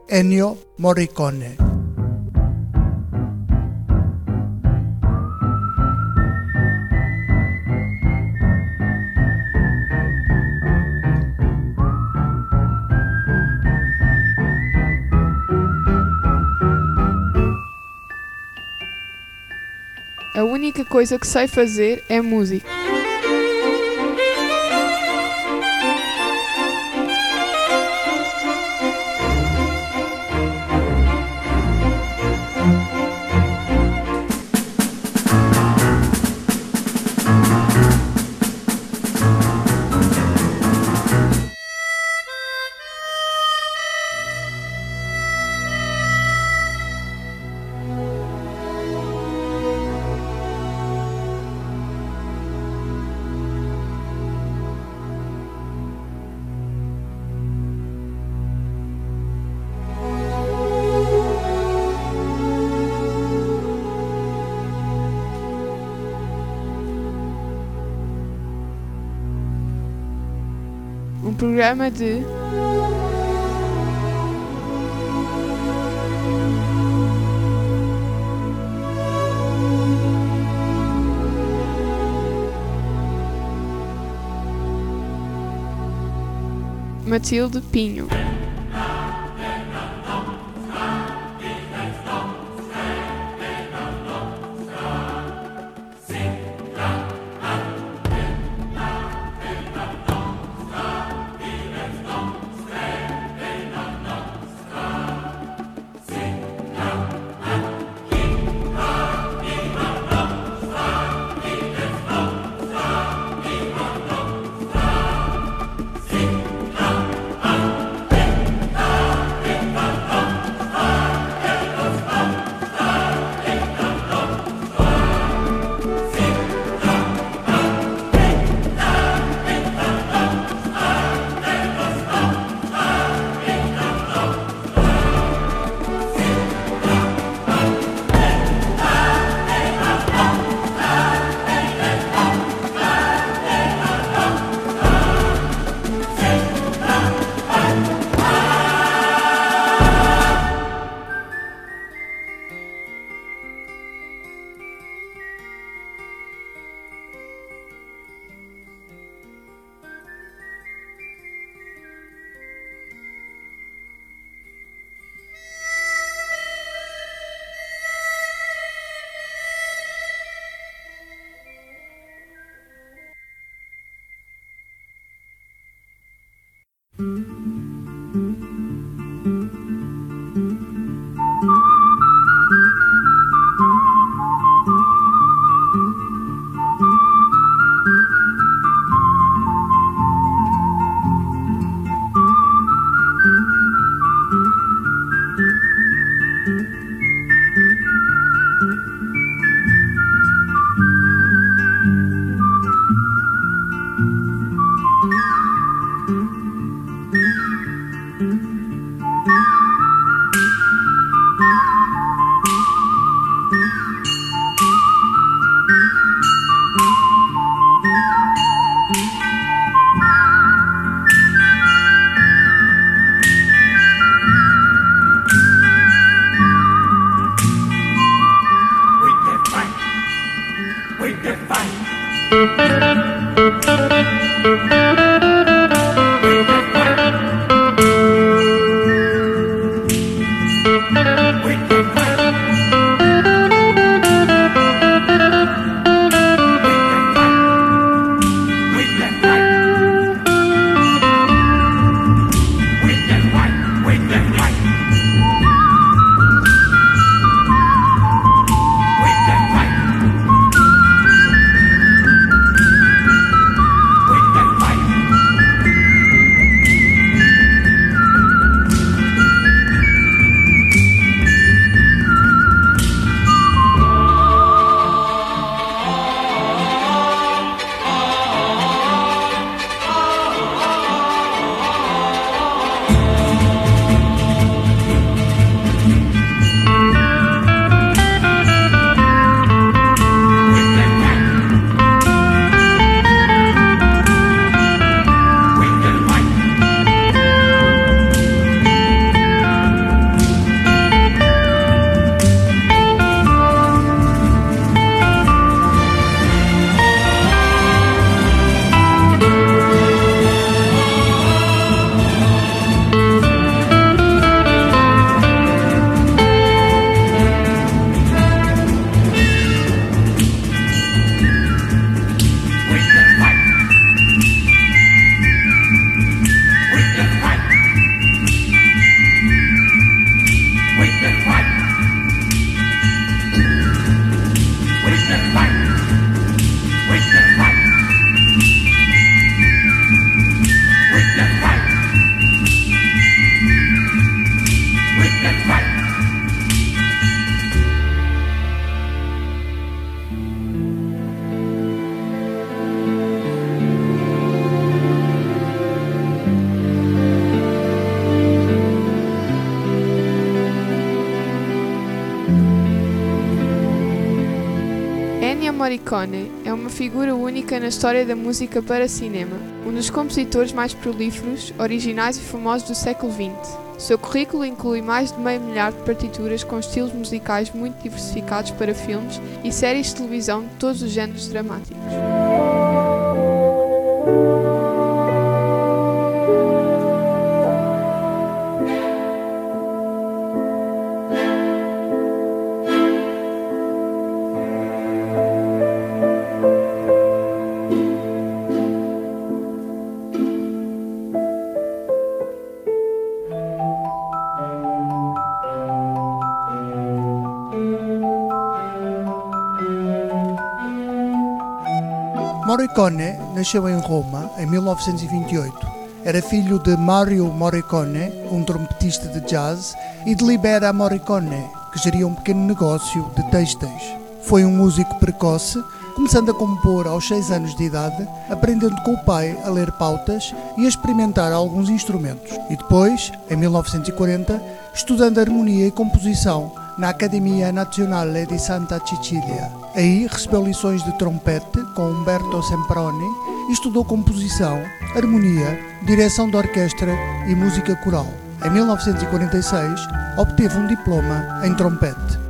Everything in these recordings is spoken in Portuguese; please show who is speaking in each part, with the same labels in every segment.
Speaker 1: Ennio Morricone.
Speaker 2: A única coisa que sei fazer é música. Um programa de Matilde Pinho. Morricone é uma figura única na história da música para cinema, um dos compositores mais prolíferos, originais e famosos do século XX. Seu currículo inclui mais de meio milhar de partituras com estilos musicais muito diversificados para filmes e séries de televisão de todos os géneros dramáticos.
Speaker 1: Morricone nasceu em Roma em 1928. Era filho de Mario Morricone, um trompetista de jazz, e de Libera Morricone, que geria um pequeno negócio de têxteis. Foi um músico precoce, começando a compor aos 6 anos de idade, aprendendo com o pai a ler pautas e a experimentar alguns instrumentos. E depois, em 1940, estudando harmonia e composição na Accademia Nazionale di Santa Cecilia. Aí recebeu lições de trompete com Umberto Semproni e estudou composição, harmonia, direção de orquestra e música coral. Em 1946, obteve um diploma em trompete.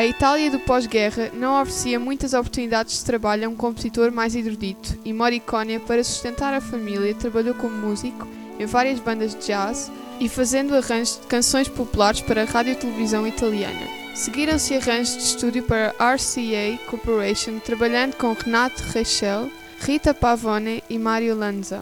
Speaker 2: A Itália do pós-guerra não oferecia muitas oportunidades de trabalho a um compositor mais erudito, e Morricone, para sustentar a família, trabalhou como músico em várias bandas de jazz e fazendo arranjos de canções populares para a rádio e televisão italiana. Seguiram-se arranjos de estúdio para a RCA Corporation, trabalhando com Renato Rachel, Rita Pavone e Mario Lanza.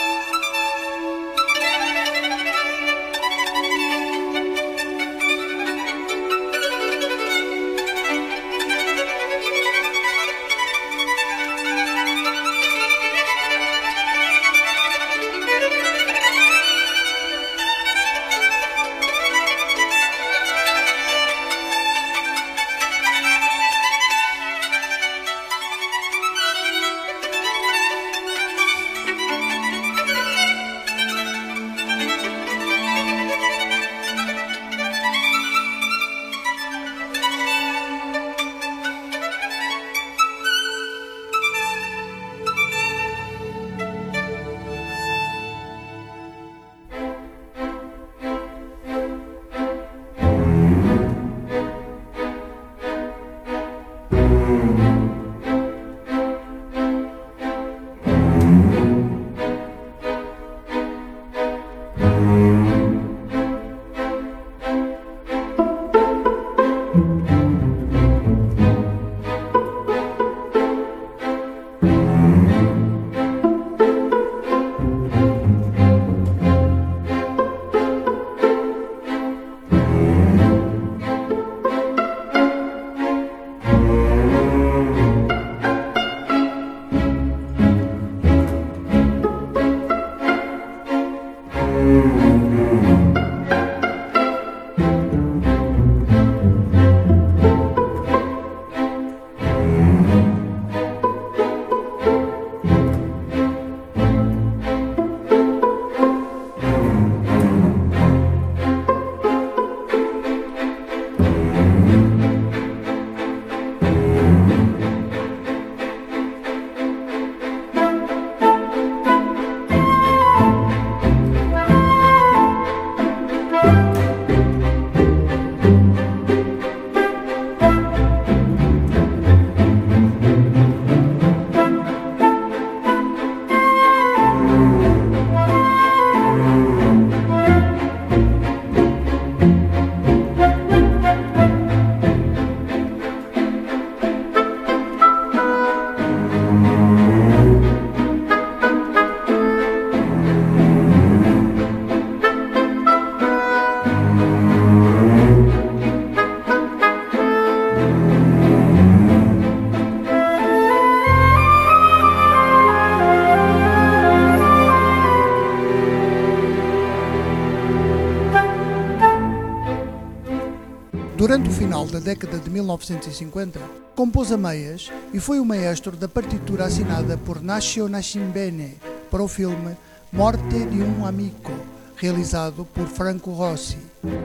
Speaker 1: Durante o final da década de 1950, compôs a meias e foi o maestro da partitura assinada por Nacio Nascimbene para o filme Morte di un amico, realizado por Franco Rossi.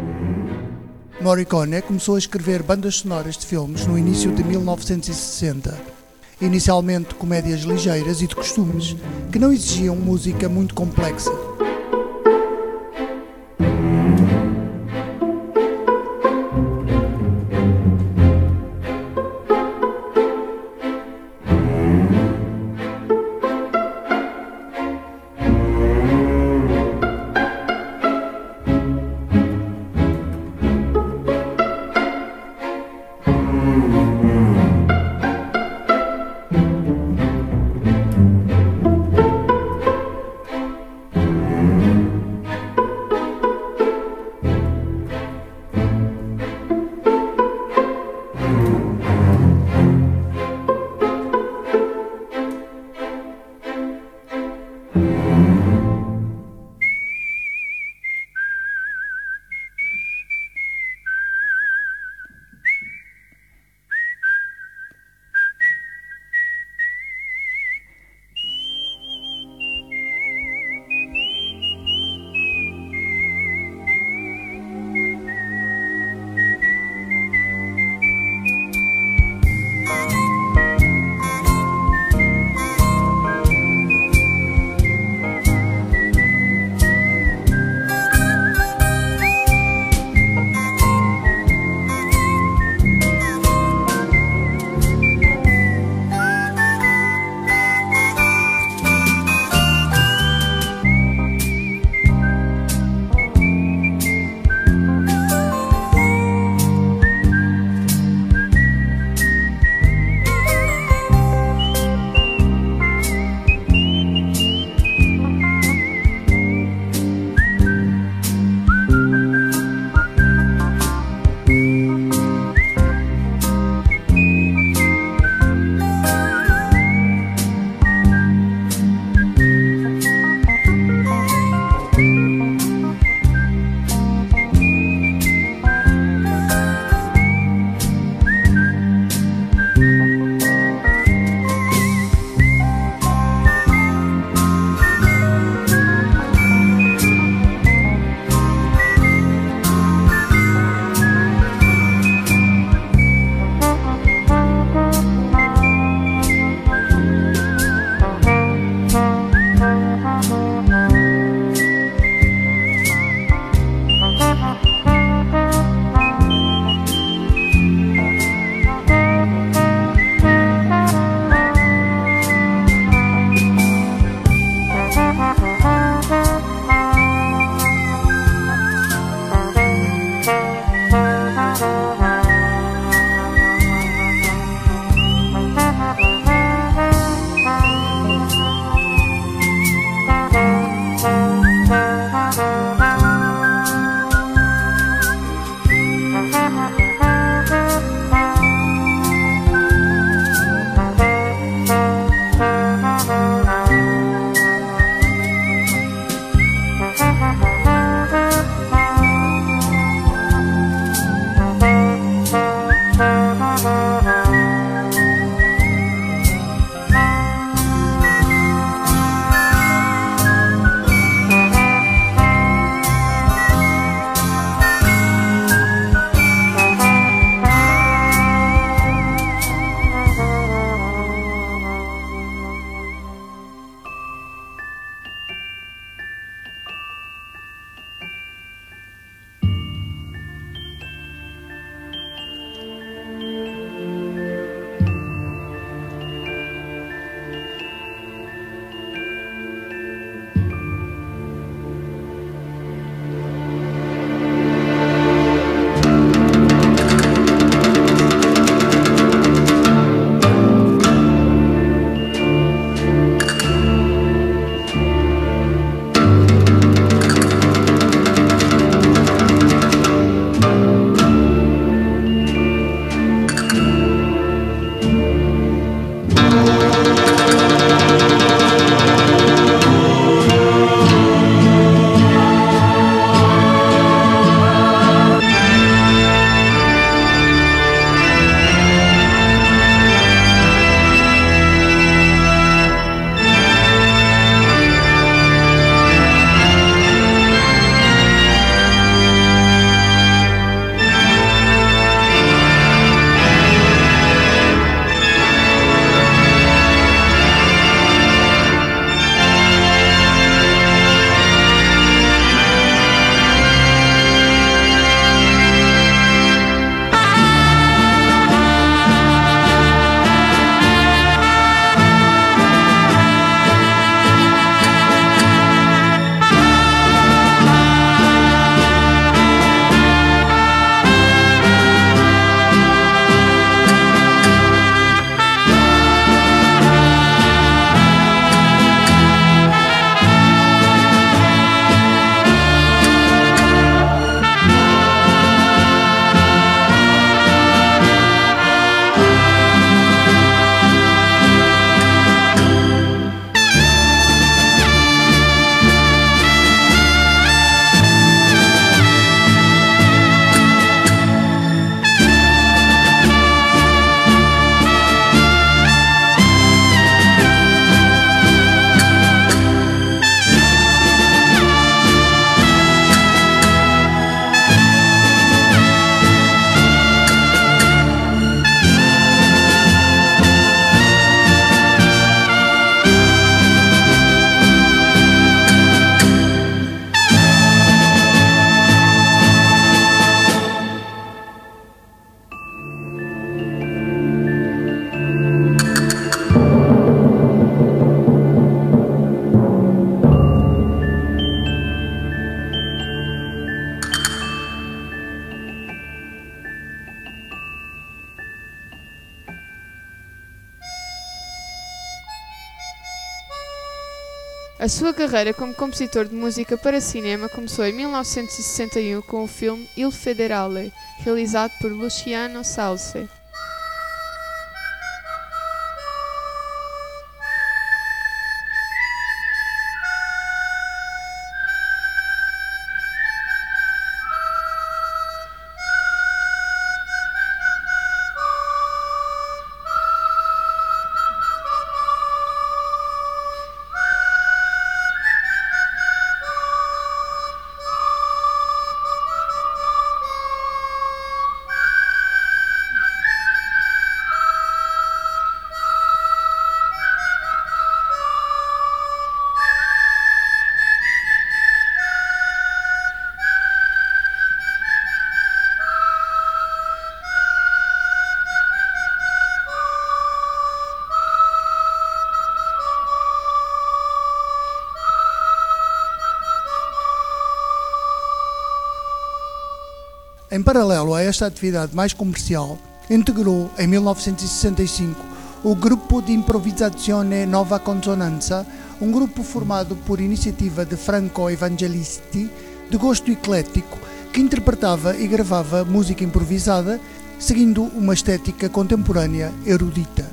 Speaker 1: Morricone começou a escrever bandas sonoras de filmes no início de 1960, inicialmente comédias ligeiras e de costumes, que não exigiam música muito complexa.
Speaker 2: A sua carreira como compositor de música para cinema começou em 1961 com o filme Il Federale, realizado por Luciano Salse.
Speaker 1: Em paralelo a esta atividade mais comercial, integrou, em 1965, o Gruppo di Improvisazione Nova Consonanza, um grupo formado por iniciativa de franco-evangelisti de gosto eclético que interpretava e gravava música improvisada, seguindo uma estética contemporânea erudita.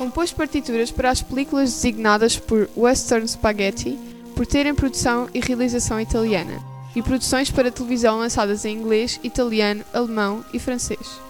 Speaker 2: Compôs partituras para as películas designadas por Western Spaghetti por terem produção e realização italiana, e produções para televisão lançadas em inglês, italiano, alemão e francês.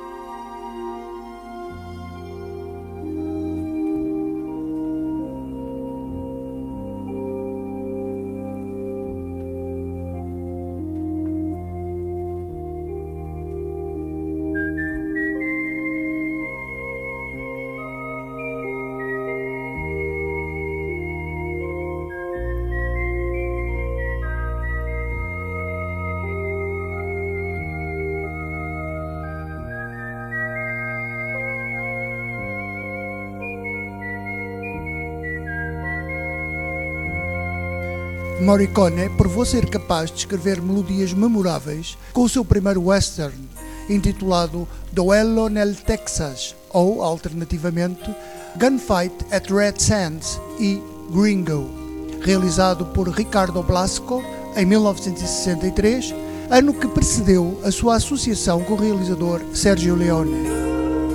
Speaker 1: Morricone provou ser capaz de escrever melodias memoráveis com o seu primeiro western, intitulado Duello nel Texas, ou, alternativamente, Gunfight at Red Sands e Gringo, realizado por Ricardo Blasco em 1963, ano que precedeu a sua associação com o realizador Sergio Leone.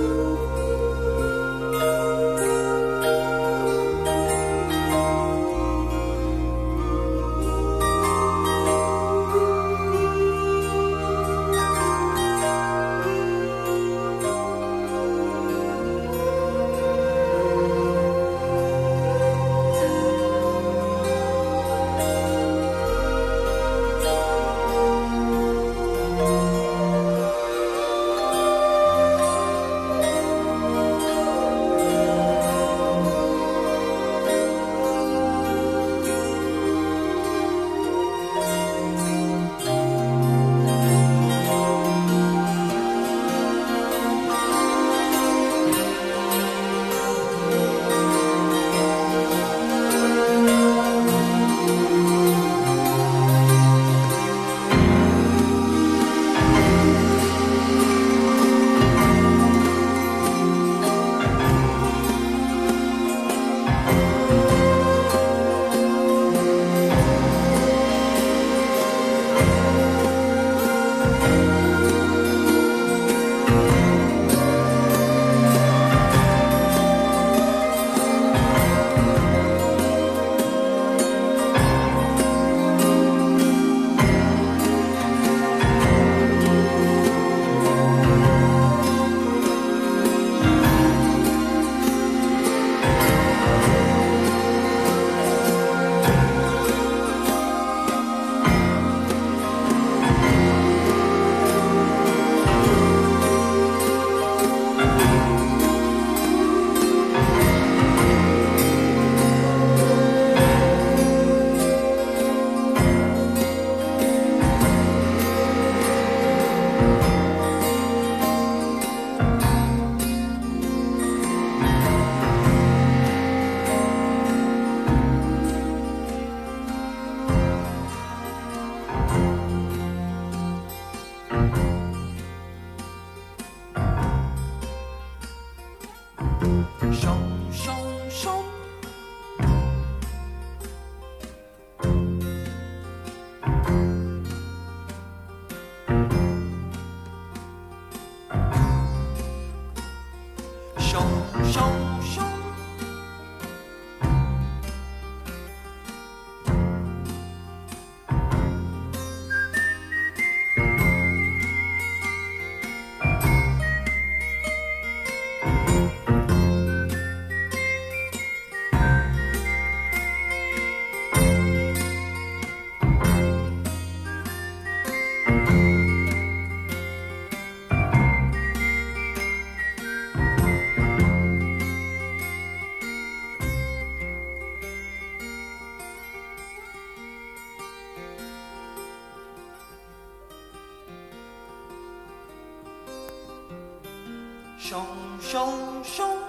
Speaker 3: Chão, chão, chão.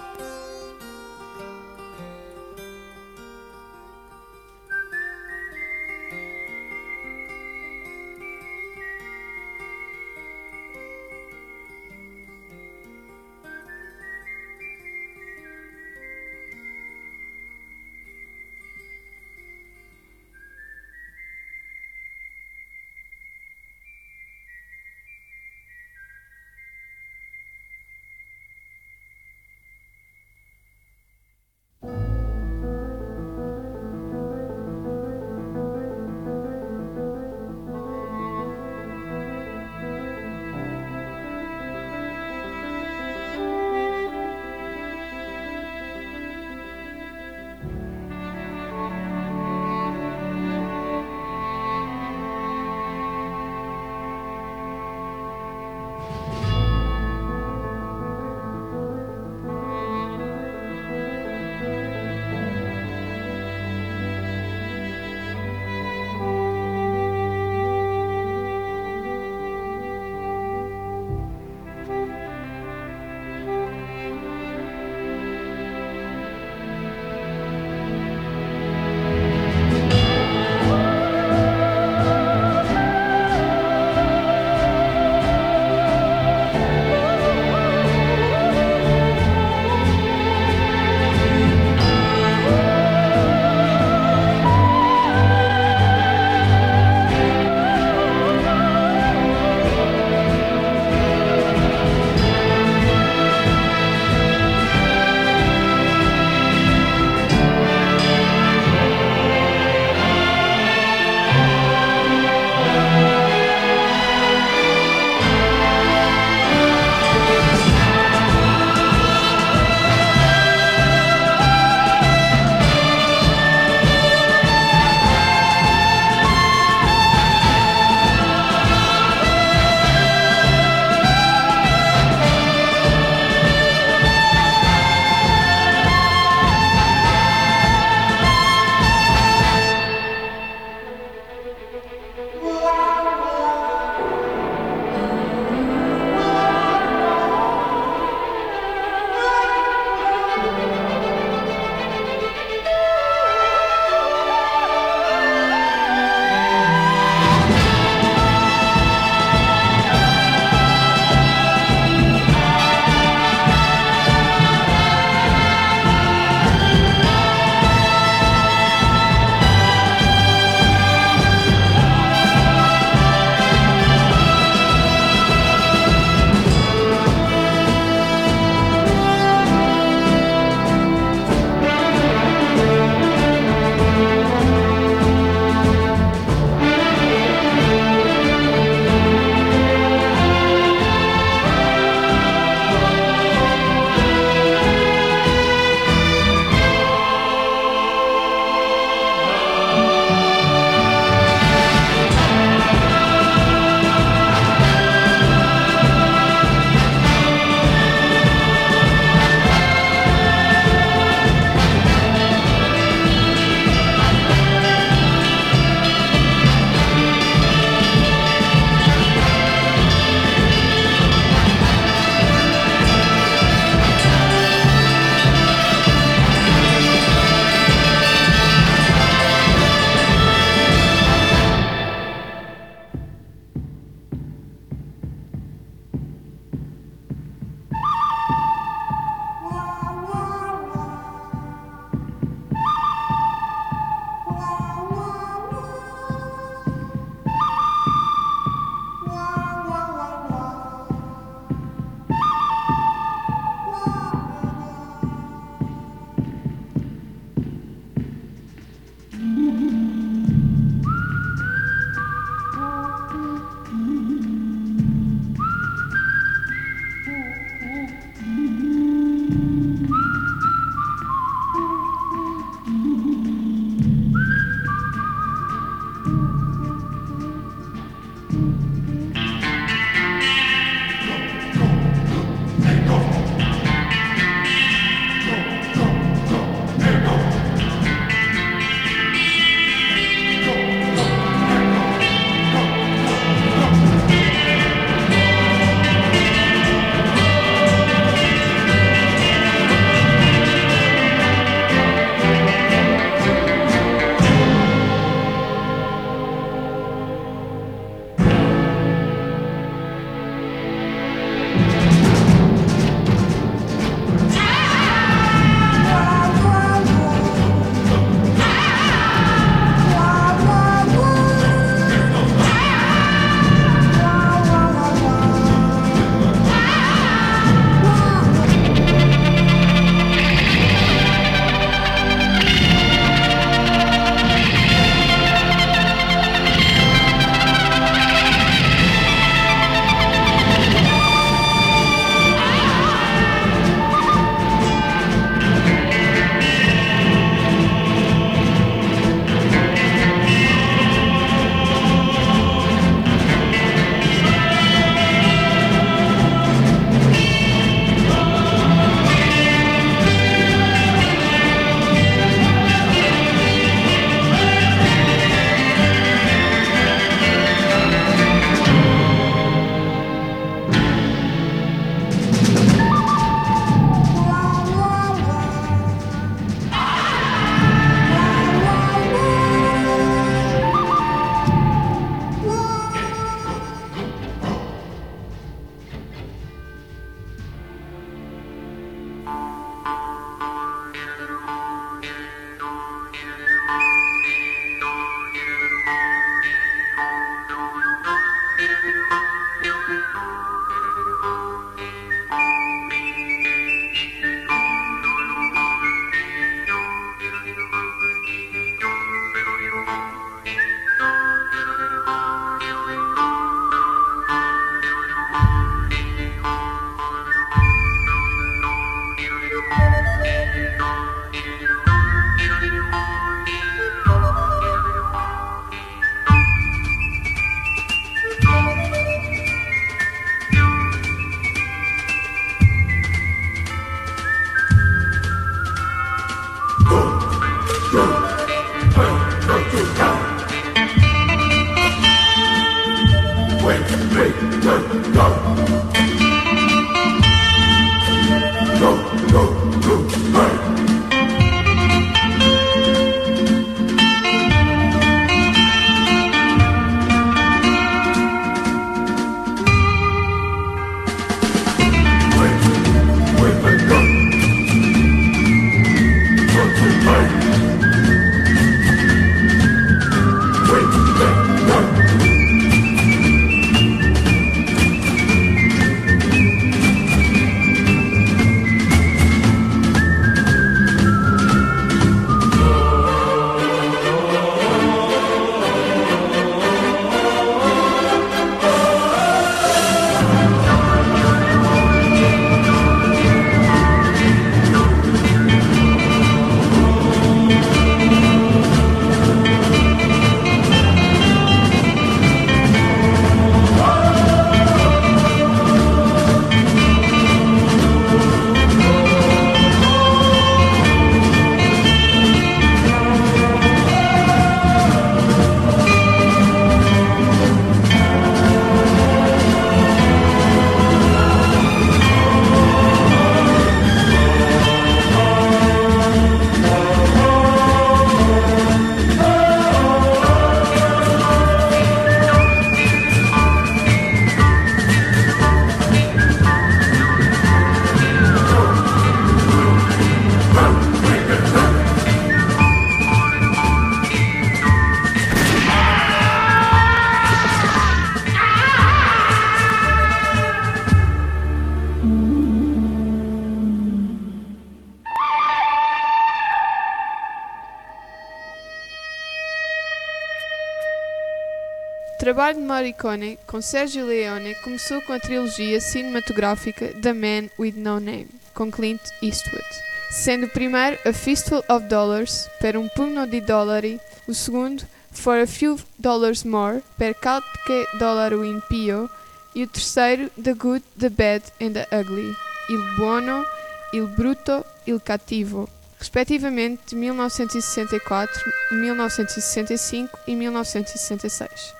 Speaker 2: trabalho de Morricone com Sergio Leone começou com a trilogia cinematográfica The Man with No Name, com Clint Eastwood, sendo o primeiro A Fistful of Dollars, per un pugno di dollari, o segundo For a Few Dollars More, per qualche dollaro in più, e o terceiro The Good, the Bad and the Ugly, Il Buono, Il Brutto, Il Cattivo, respectivamente de 1964, 1965 e 1966.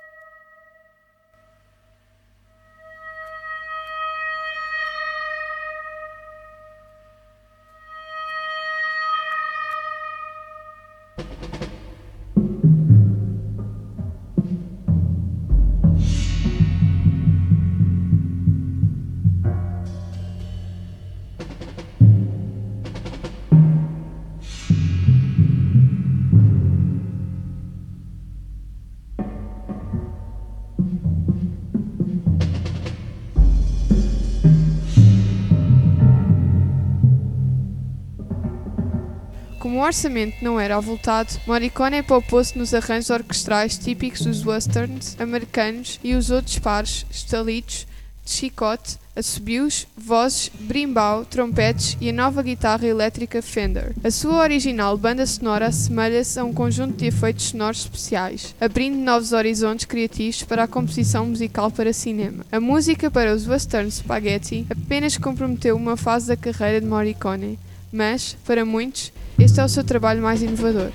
Speaker 2: Como o orçamento não era avultado, Morricone poupou-se nos arranjos orquestrais típicos dos westerns americanos e os outros pares, estalitos, de chicote, assobios, vozes, brimbau, trompetes e a nova guitarra elétrica Fender. A sua original banda sonora assemelha-se a um conjunto de efeitos sonoros especiais, abrindo novos horizontes criativos para a composição musical para cinema. A música para os westerns spaghetti apenas comprometeu uma fase da carreira de Morricone, mas, para muitos, este é o seu trabalho mais inovador.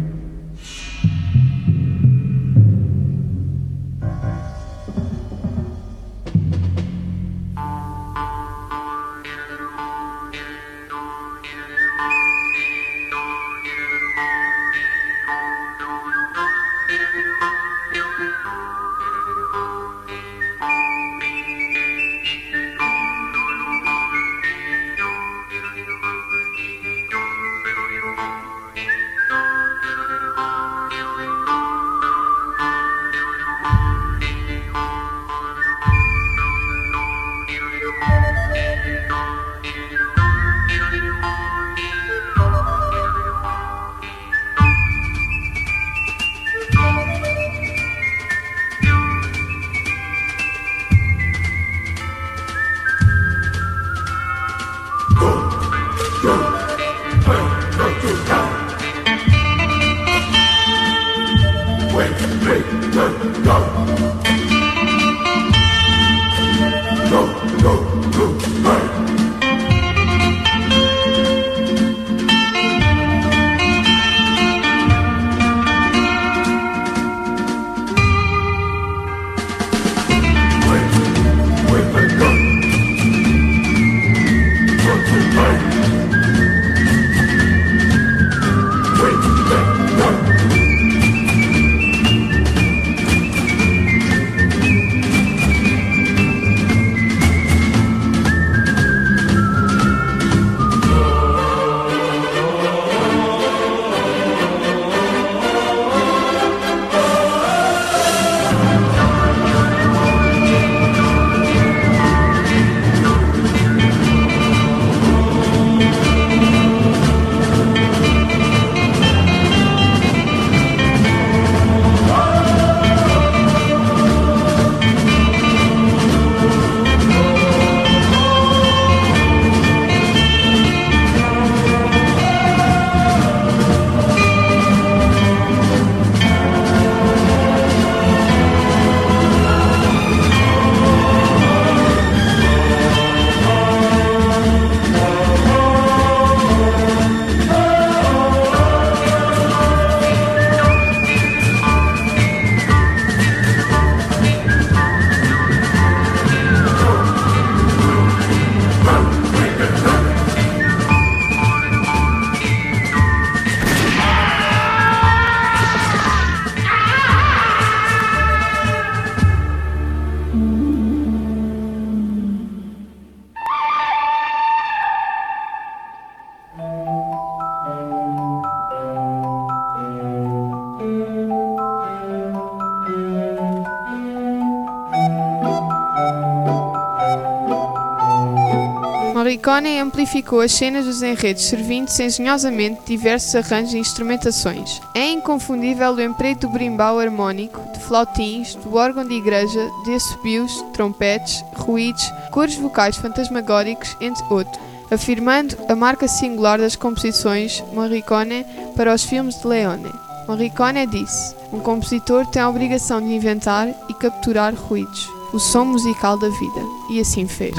Speaker 2: Morricone amplificou as cenas dos enredos, servindo-se engenhosamente de diversos arranjos e instrumentações. É inconfundível o emprego do brimbau harmónico, de flautins, do órgão de igreja, de assobios, trompetes, ruídos, coros vocais fantasmagóricos, entre outros, afirmando a marca singular das composições Morricone para os filmes de Leone. Morricone disse: um compositor tem a obrigação de inventar e capturar ruídos, o som musical da vida, e assim fez.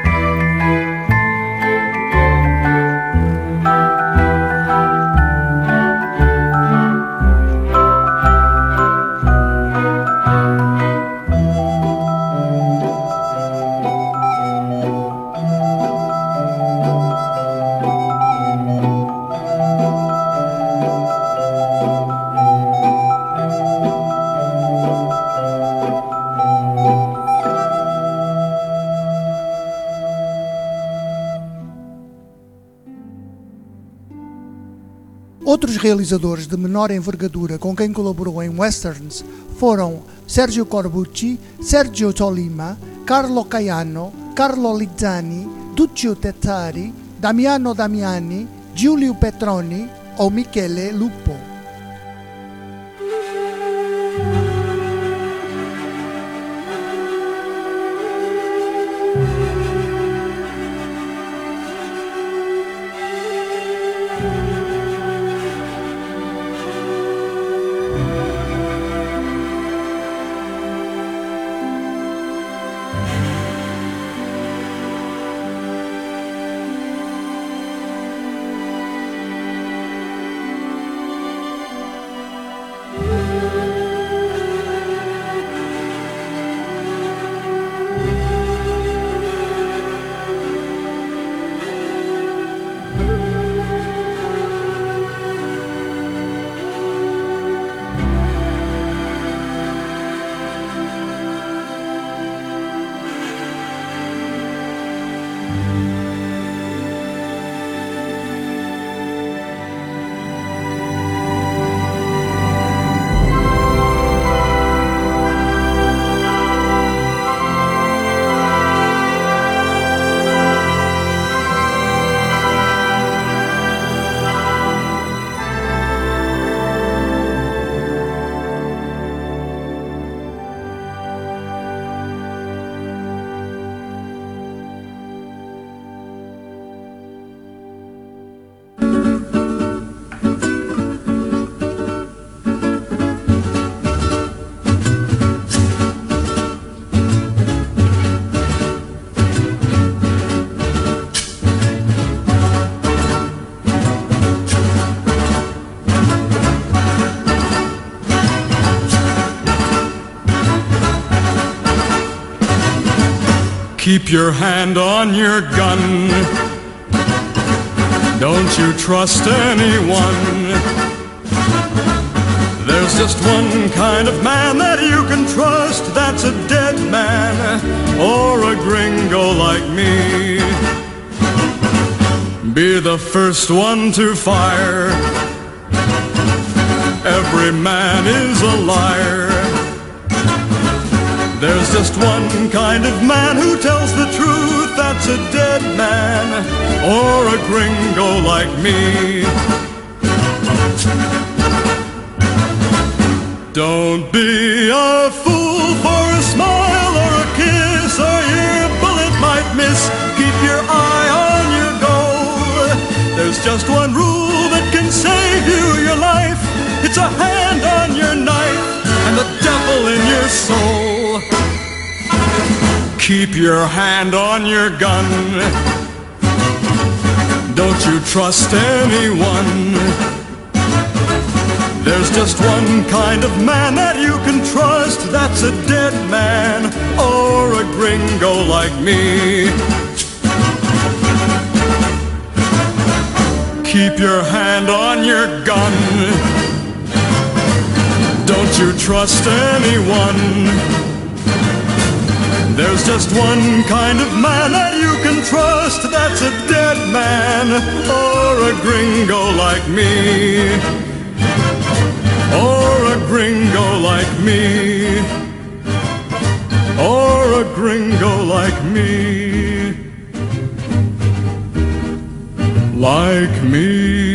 Speaker 1: Outros realizadores de menor envergadura com quem colaborou em westerns foram Sergio Corbucci, Sergio Tolima, Carlo Caiano, Carlo Lizzani, Duccio Tettari, Damiano Damiani, Giulio Petroni ou Michele Lupo.
Speaker 4: Keep your hand on your gun. Don't you trust anyone. There's just one kind of man that you can trust. That's a dead man or a gringo like me. Be the first one to fire. Every man is a liar. There's just one kind of man who tells the truth. That's a dead man or a gringo like me. Don't be a fool for a smile or a kiss, or your bullet might miss. Keep your eye on your goal. There's just one rule that can save you your life. It's a hand on your knife and the devil in your soul. Keep your hand on your gun. Don't you trust anyone. There's just one kind of man that you can trust. That's a dead man or a gringo like me. Keep your hand on your gun. Don't you trust anyone. There's just one kind of man that you can trust. That's a dead man or a gringo like me. Or a gringo like me. Or a gringo like me. Like me.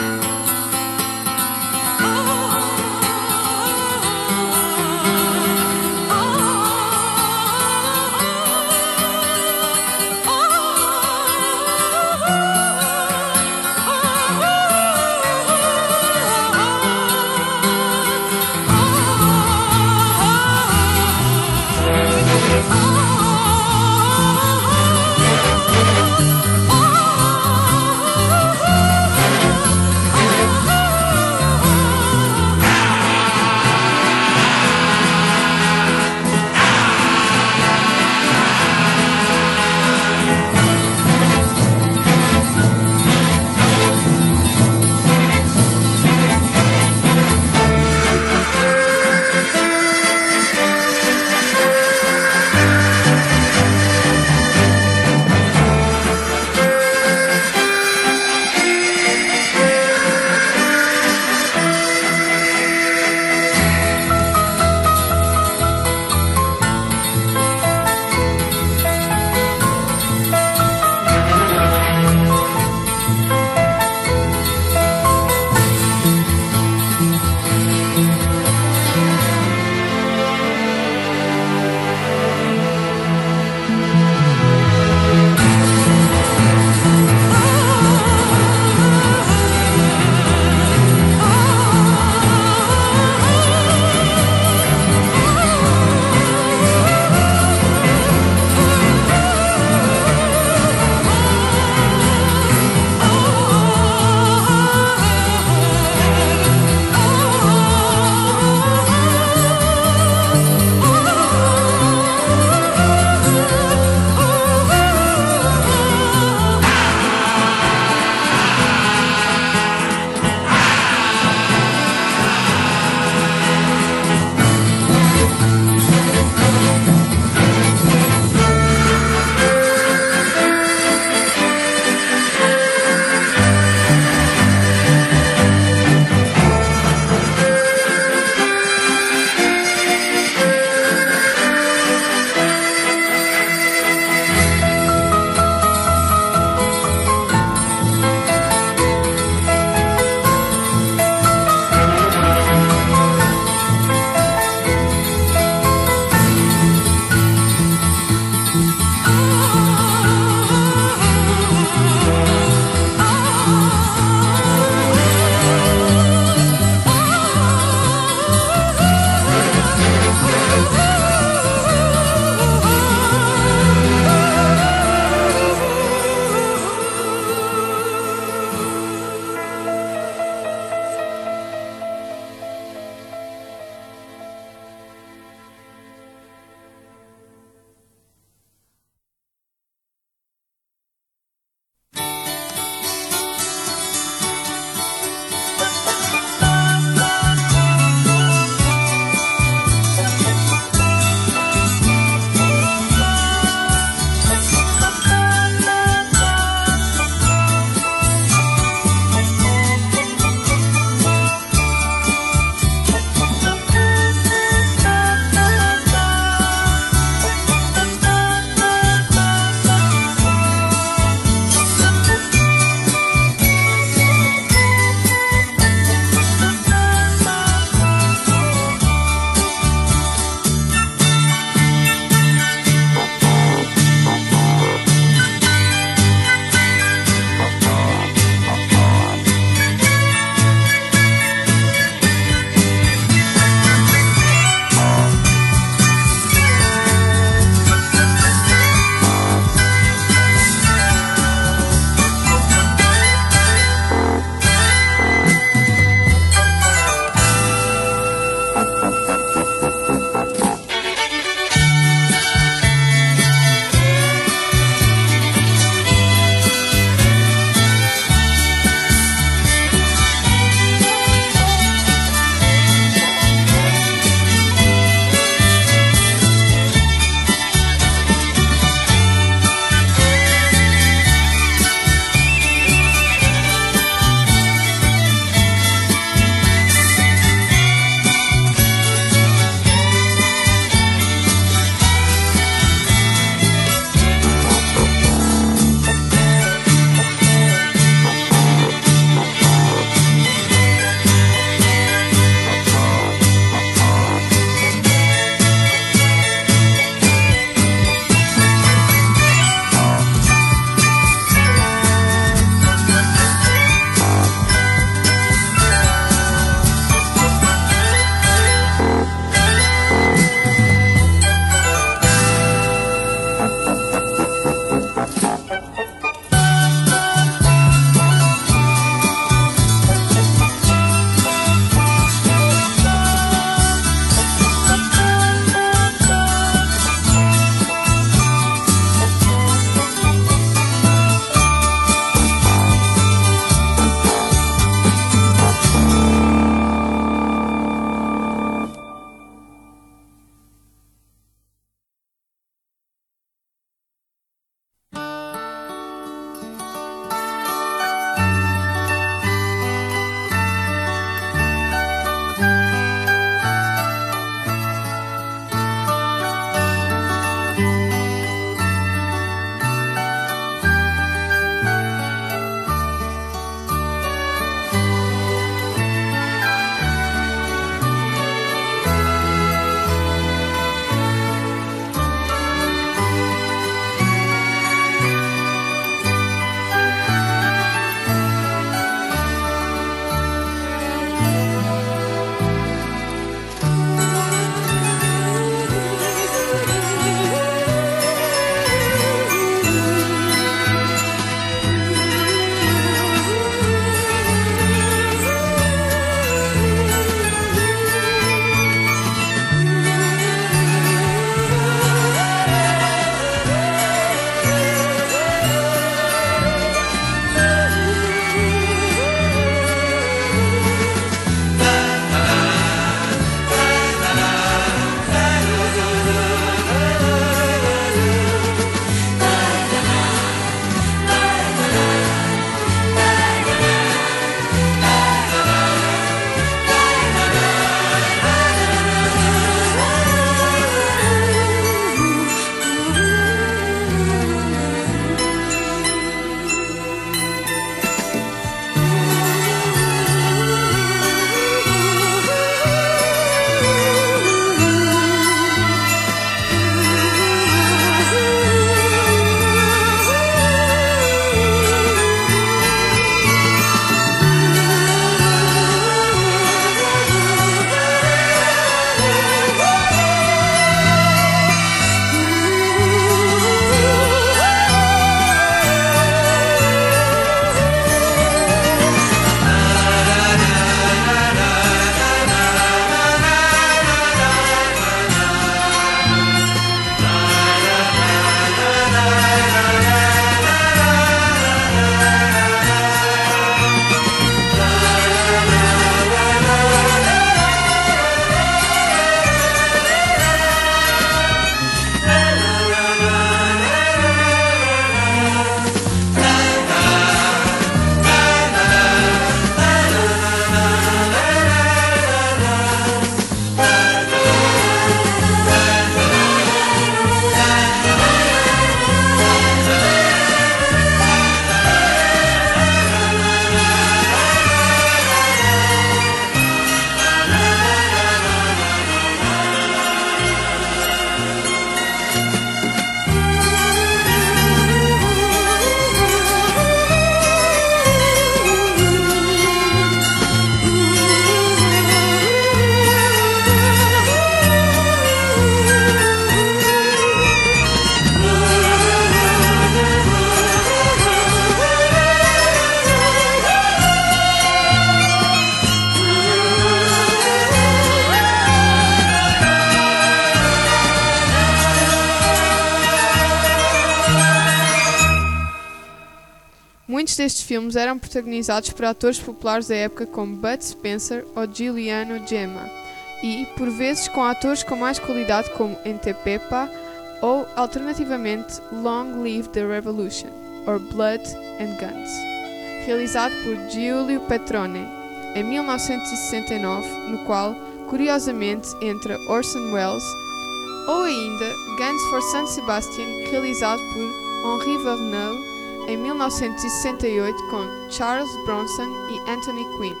Speaker 2: destes filmes eram protagonizados por atores populares da época como Bud Spencer ou Giuliano Gemma e, por vezes, com atores com mais qualidade como Ente Peppa ou, alternativamente, Long Live the Revolution ou Blood and Guns, realizado por Giulio Petrone em 1969, no qual, curiosamente, entra Orson Welles, ou ainda Guns for San Sebastian, realizado por Henri Verneuil em 1968 com Charles Bronson e Anthony Quinn.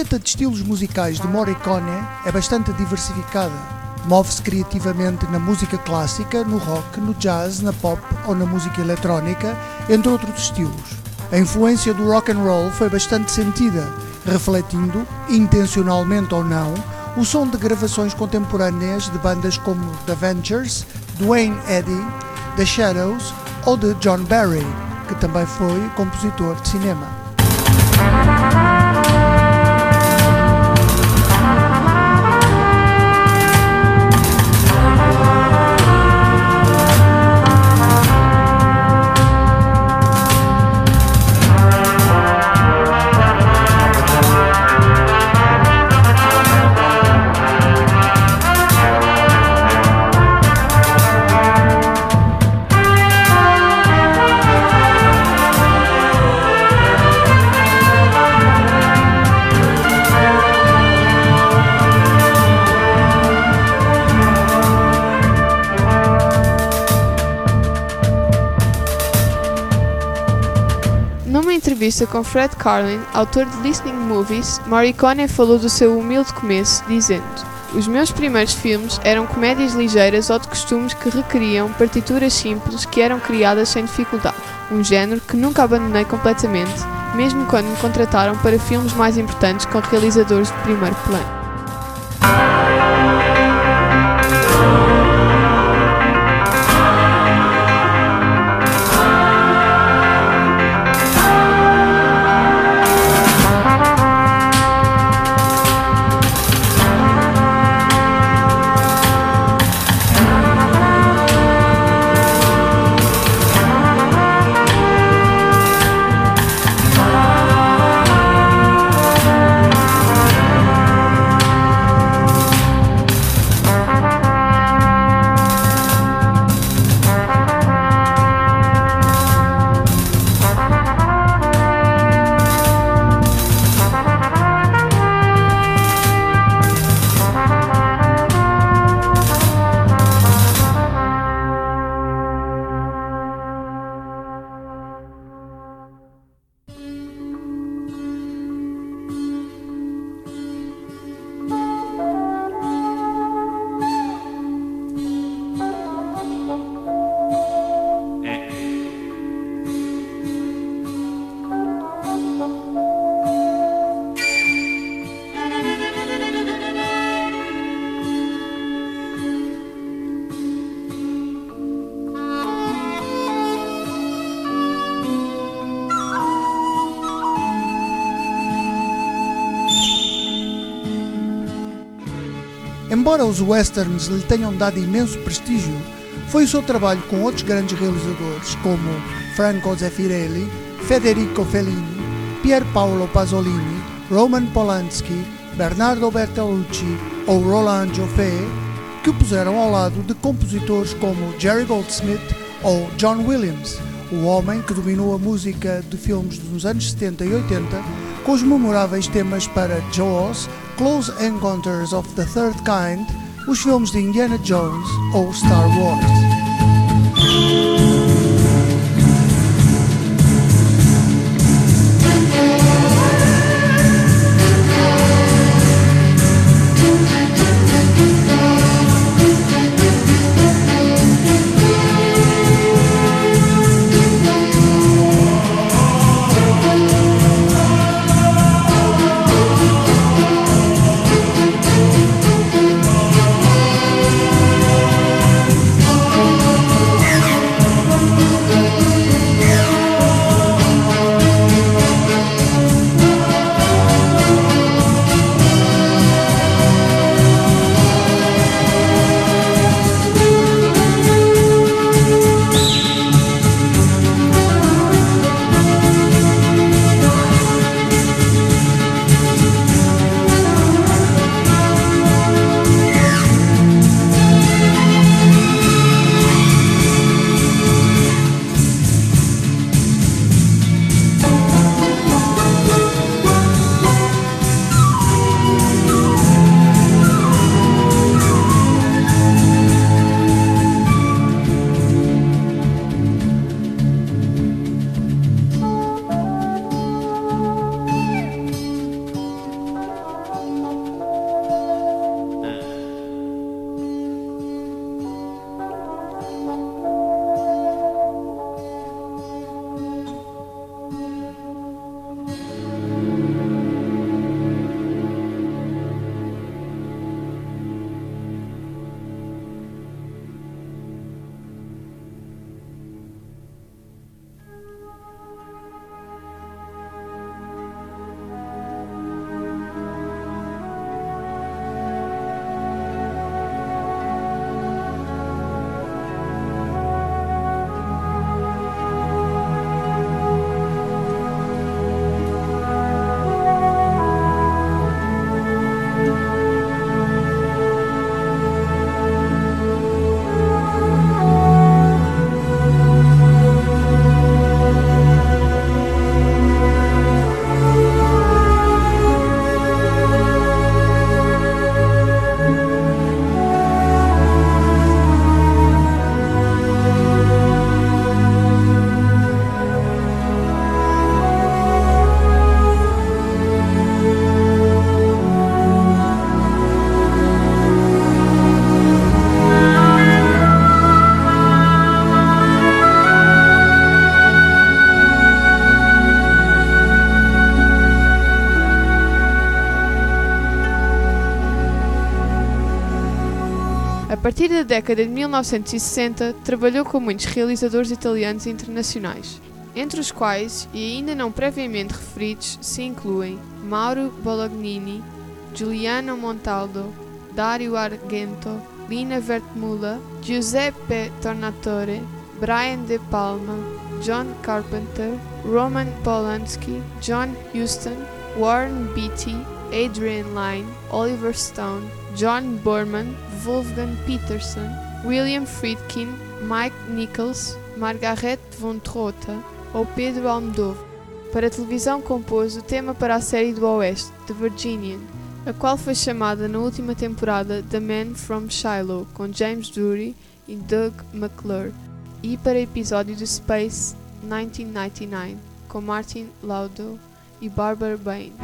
Speaker 1: paleta de estilos musicais de Morricone é bastante diversificada. Move-se criativamente na música clássica, no rock, no jazz, na pop ou na música eletrónica, entre outros estilos. A influência do rock and roll foi bastante sentida, refletindo, intencionalmente ou não, o som de gravações contemporâneas de bandas como The Ventures, Duane Eddy, The Shadows ou de John Barry, que também foi compositor de cinema.
Speaker 2: Numa entrevista com Fred Karlin, autor de Listening Movies, Morricone falou do seu humilde começo, dizendo: "Os meus primeiros filmes eram comédias ligeiras ou de costumes que requeriam partituras simples que eram criadas sem dificuldade, um género que nunca abandonei completamente, mesmo quando me contrataram para filmes mais importantes com realizadores de primeiro plano."
Speaker 1: Embora os westerns lhe tenham dado imenso prestígio, foi o seu trabalho com outros grandes realizadores como Franco Zeffirelli, Federico Fellini, Pier Paolo Pasolini, Roman Polanski, Bernardo Bertolucci ou Roland Joffé que o puseram ao lado de compositores como Jerry Goldsmith ou John Williams, o homem que dominou a música de filmes dos anos 70 e 80 com os memoráveis temas para Jaws, Close Encounters of the Third Kind, os filmes de Indiana Jones ou Star Wars.
Speaker 2: partir da década de 1960, trabalhou com muitos realizadores italianos e internacionais, entre os quais, e ainda não previamente referidos, se incluem Mauro Bolognini, Giuliano Montaldo, Dario Argento, Lina Wertmuller, Giuseppe Tornatore, Brian De Palma, John Carpenter, Roman Polanski, John Huston, Warren Beatty, Adrian Lyne, Oliver Stone, John Borman, Wolfgang Peterson, William Friedkin, Mike Nichols, Margaret von Trotta ou Pedro Almodóvar. Para a televisão compôs o tema para a série do Oeste, The Virginian, a qual foi chamada na última temporada The Man from Shiloh, com James Drury e Doug McClure, e para o episódio de Space 1999, com Martin Landau e Barbara Bain.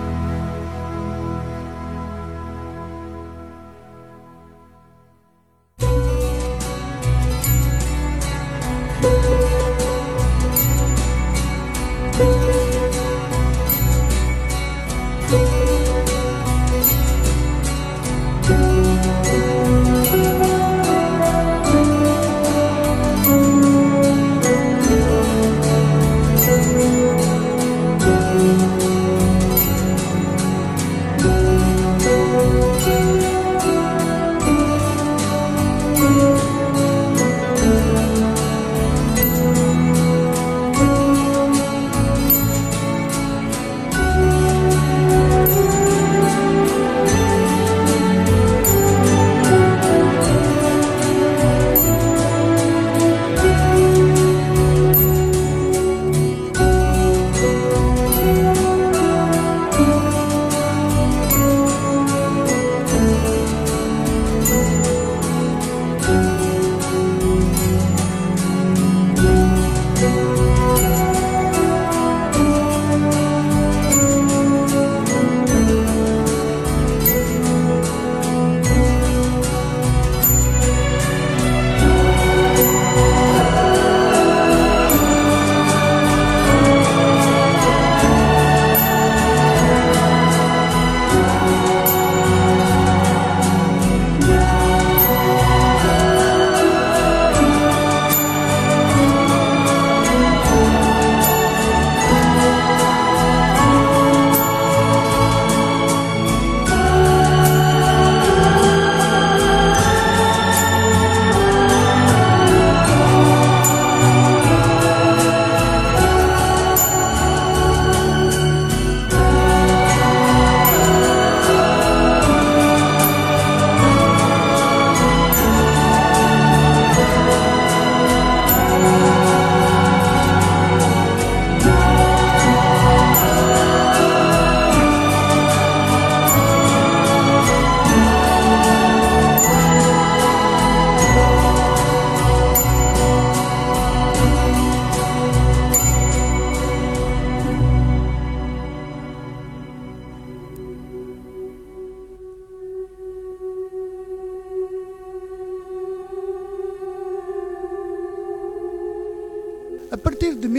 Speaker 1: A partir de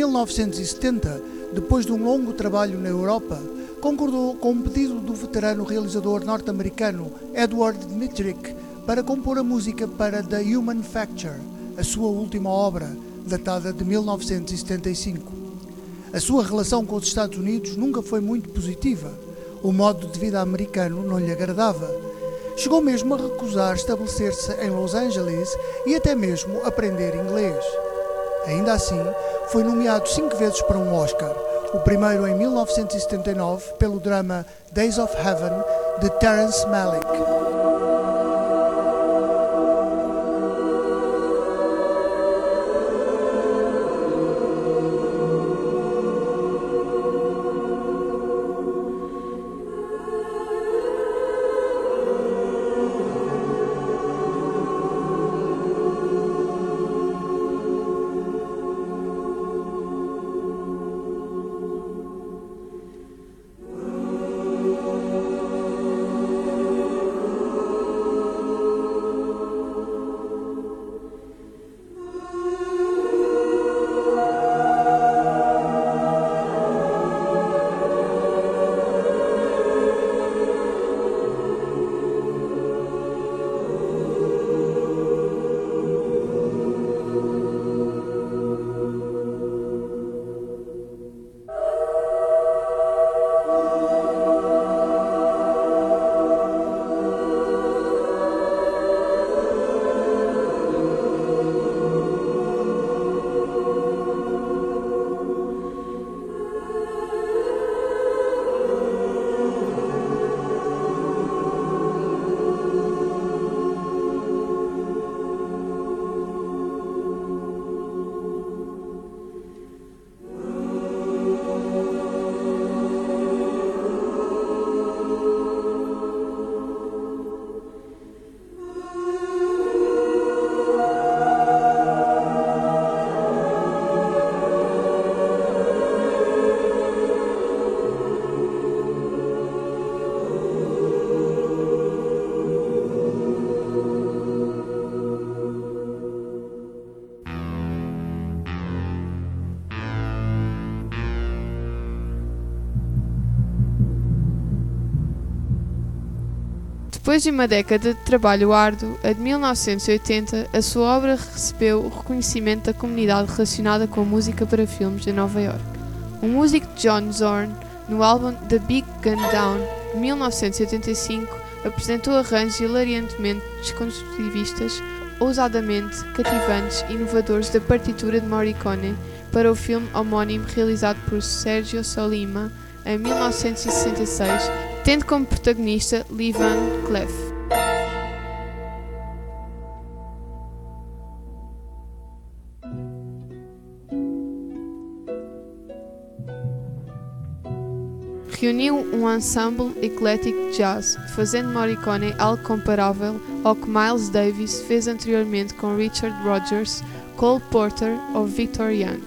Speaker 1: 1970, depois de um longo trabalho na Europa, concordou com um pedido do veterano realizador norte-americano Edward Dmytryk para compor a música para The Human Factor, a sua última obra, datada de 1975. A sua relação com os Estados Unidos nunca foi muito positiva. O modo de vida americano não lhe agradava. Chegou mesmo a recusar estabelecer-se em Los Angeles e até mesmo aprender inglês. Ainda assim, foi nomeado 5 vezes para um Oscar, o primeiro em 1979 pelo drama Days of Heaven, de Terrence Malick.
Speaker 2: Depois de uma década de trabalho árduo, a de 1980, a sua obra recebeu o reconhecimento da comunidade relacionada com a música para filmes em Nova York. O músico John Zorn, no álbum The Big Gun Down, de 1985, apresentou arranjos hilariantemente desconstrutivistas, ousadamente cativantes e inovadores da partitura de Morricone para o filme homónimo realizado por Sergio Solima em 1966, tendo como protagonista Lee Van Cleef. Reuniu um ensemble eclético de jazz, fazendo Morricone algo comparável ao que Miles Davis fez anteriormente com Richard Rodgers, Cole Porter ou Victor Young.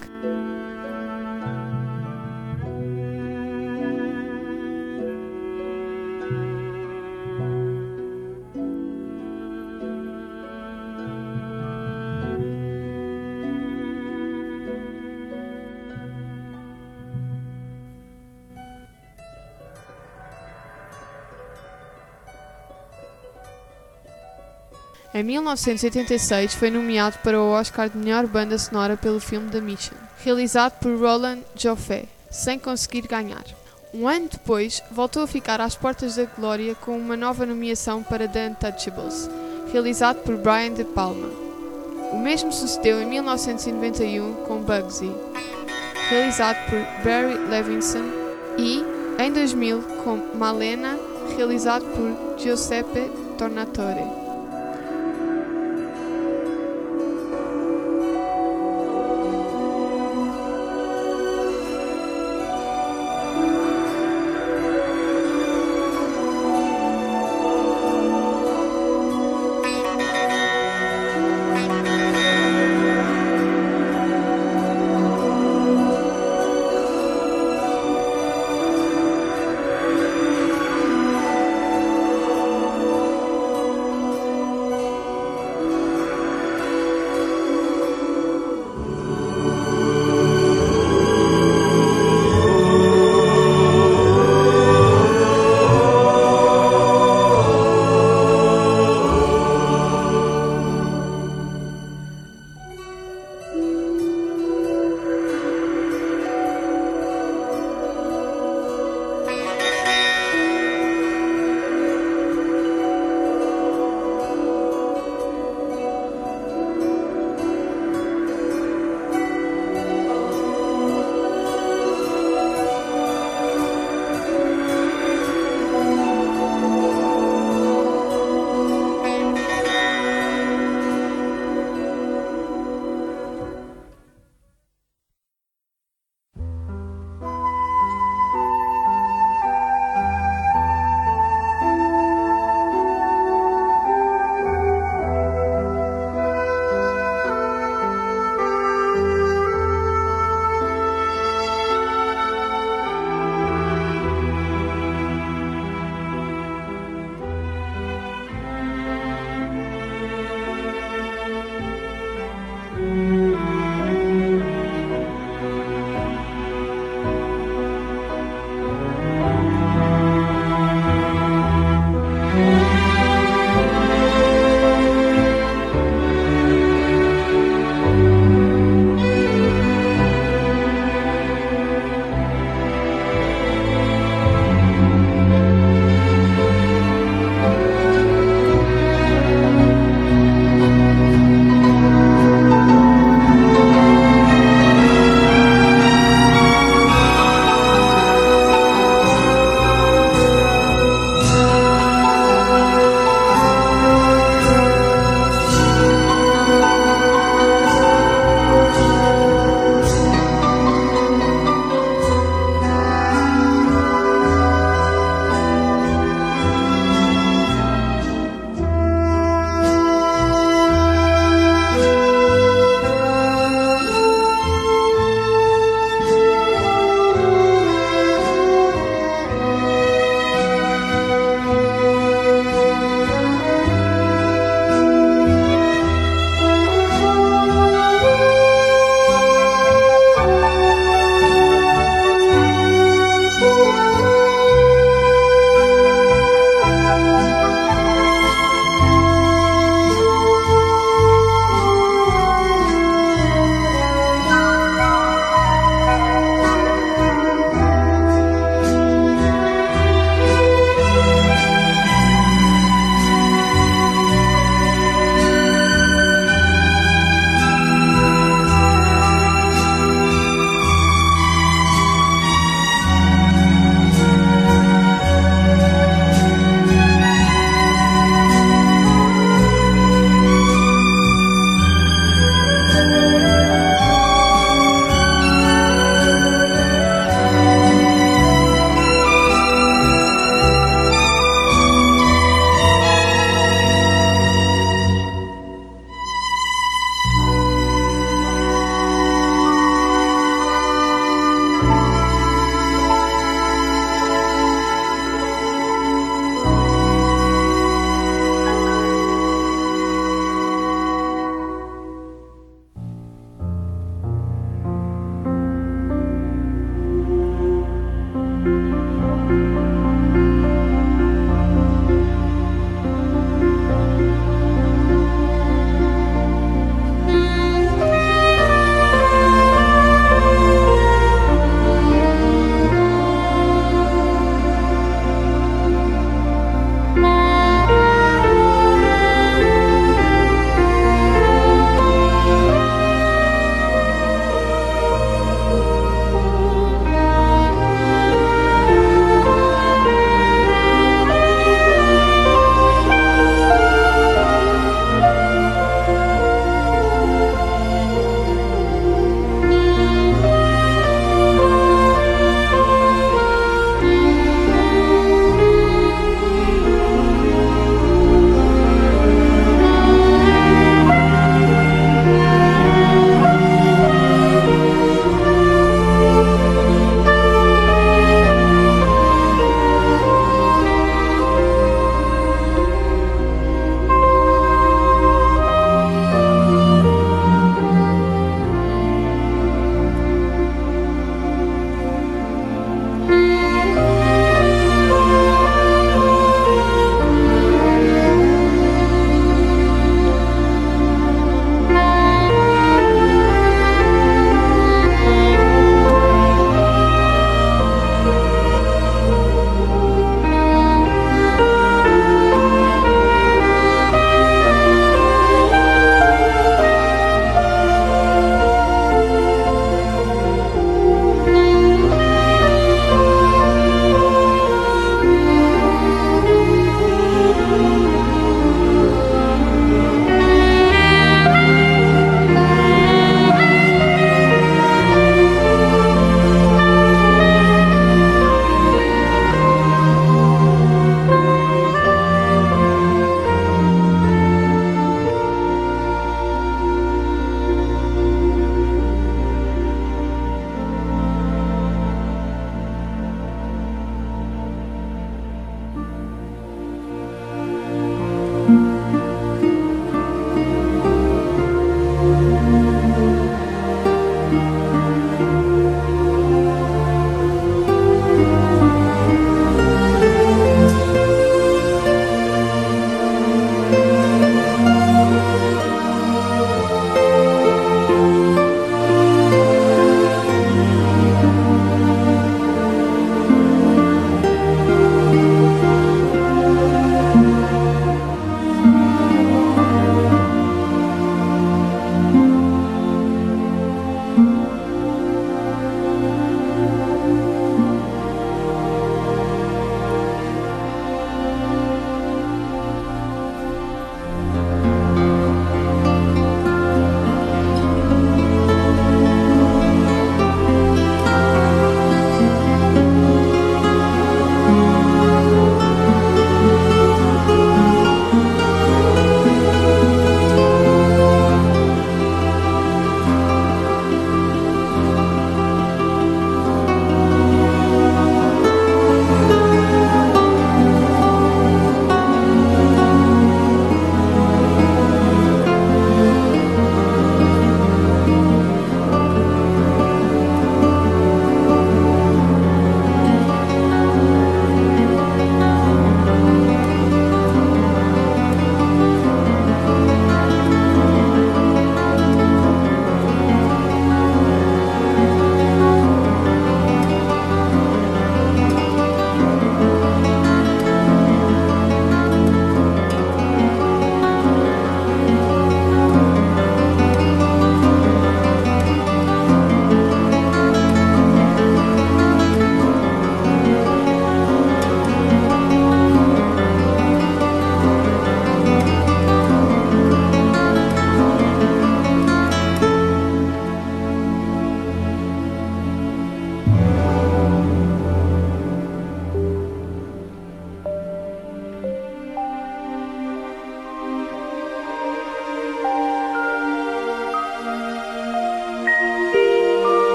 Speaker 2: Em 1986 foi nomeado para o Oscar de melhor banda sonora pelo filme The Mission, realizado por Roland Joffé, sem conseguir ganhar. Um ano depois, voltou a ficar às portas da glória com uma nova nomeação para The Untouchables, realizado por Brian De Palma. O mesmo sucedeu em 1991 com Bugsy, realizado por Barry Levinson, e, em 2000, com Malena, realizado por Giuseppe Tornatore.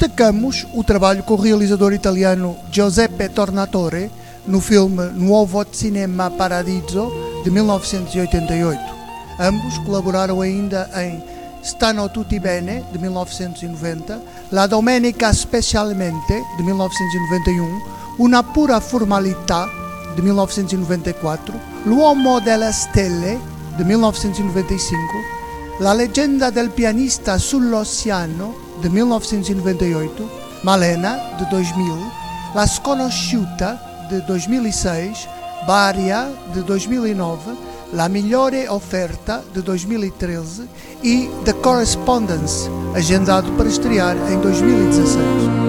Speaker 1: Destacamos o trabalho com o realizador italiano Giuseppe Tornatore no filme Nuovo Cinema Paradiso, de 1988. Ambos colaboraram ainda em Stanno Tutti Bene, de 1990, La Domenica Specialmente, de 1991, Una Pura Formalità, de 1994, L'Uomo delle Stelle, de 1995, La Leggenda del Pianista sull'Oceano, de 1998, Malena, de 2000, La Sconosciuta, de 2006, Baria, de 2009, La Migliore Offerta, de 2013 e The Correspondence, agendado para estrear em 2016.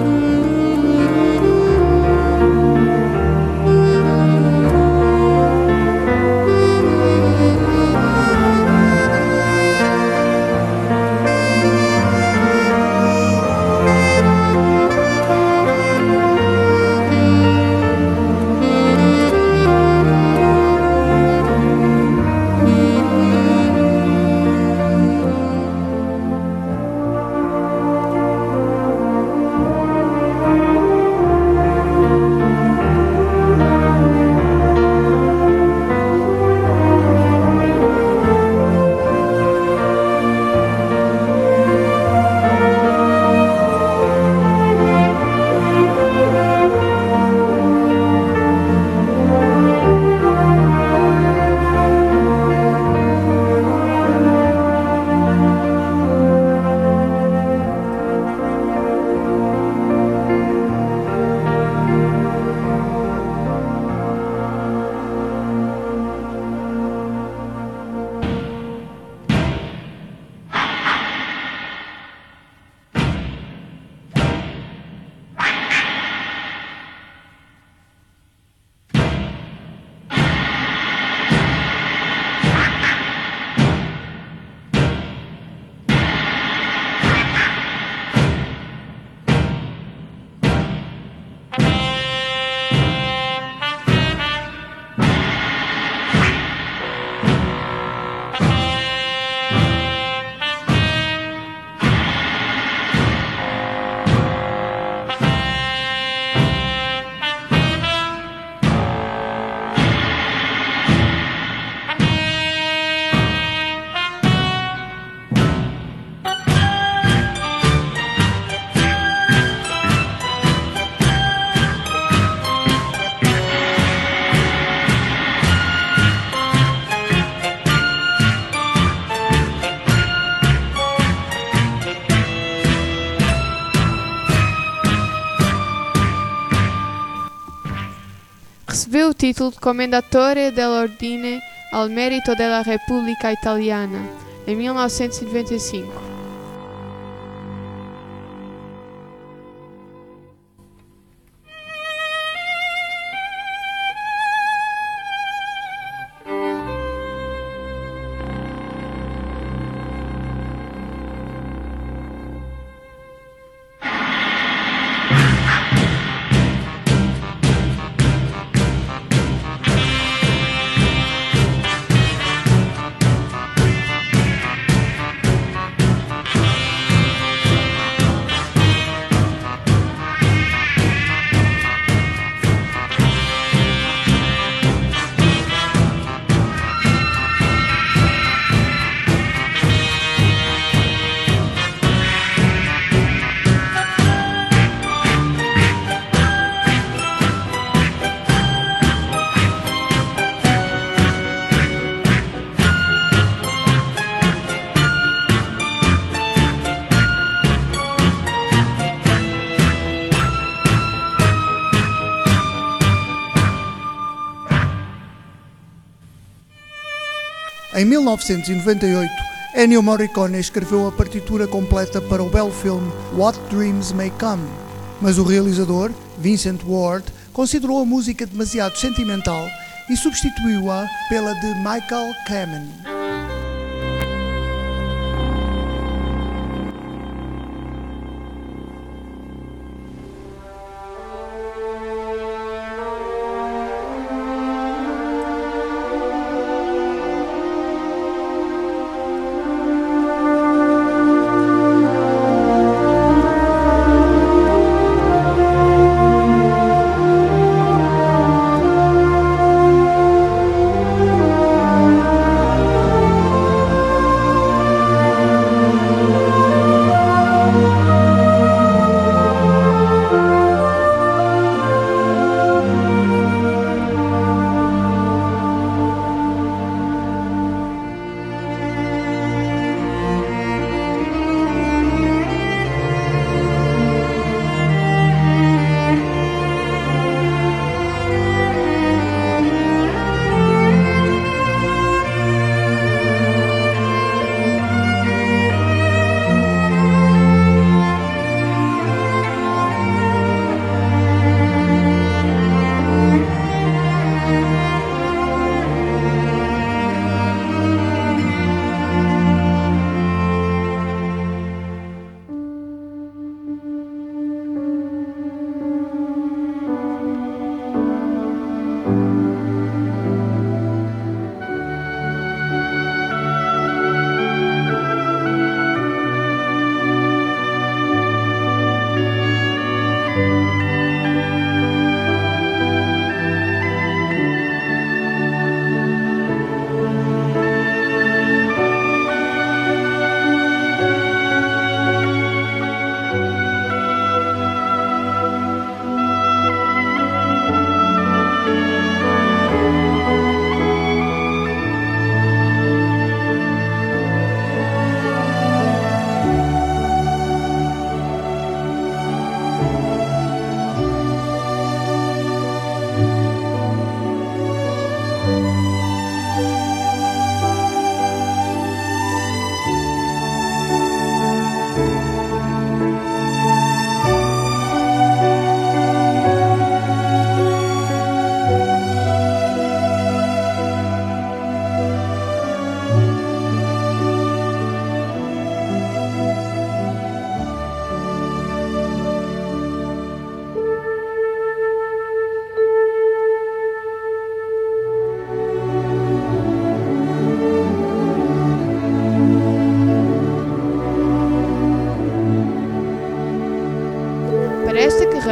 Speaker 2: Recebeu o título de Commendatore dell'Ordine al Merito della Repubblica Italiana em 1995.
Speaker 1: Em 1998, Ennio Morricone escreveu a partitura completa para o belo filme What Dreams May Come, mas o realizador, Vincent Ward, considerou a música demasiado sentimental e substituiu-a pela de Michael Kamen.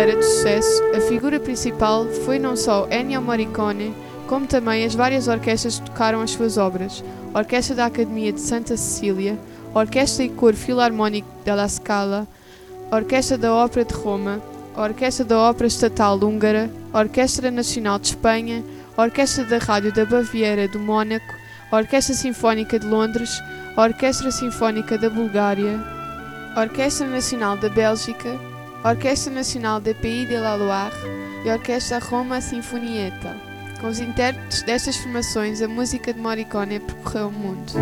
Speaker 2: carreira de sucesso, a figura principal foi não só Ennio Morricone, como também as várias orquestras que tocaram as suas obras, a Orquestra da Academia de Santa Cecília, a Orquestra e Coro Filarmónico della Scala, a Orquestra da Ópera de Roma, a Orquestra da Ópera Estatal Húngara, a Orquestra Nacional de Espanha, a Orquestra da Rádio da Baviera do Mónaco, a Orquestra Sinfónica de Londres, a Orquestra Sinfónica da Bulgária, a Orquestra Nacional da Bélgica, a Orquestra Nacional da Pays de la Loire e a Orquestra Roma Sinfonietta. Com os intérpretes destas formações, a música de Morricone percorreu o mundo.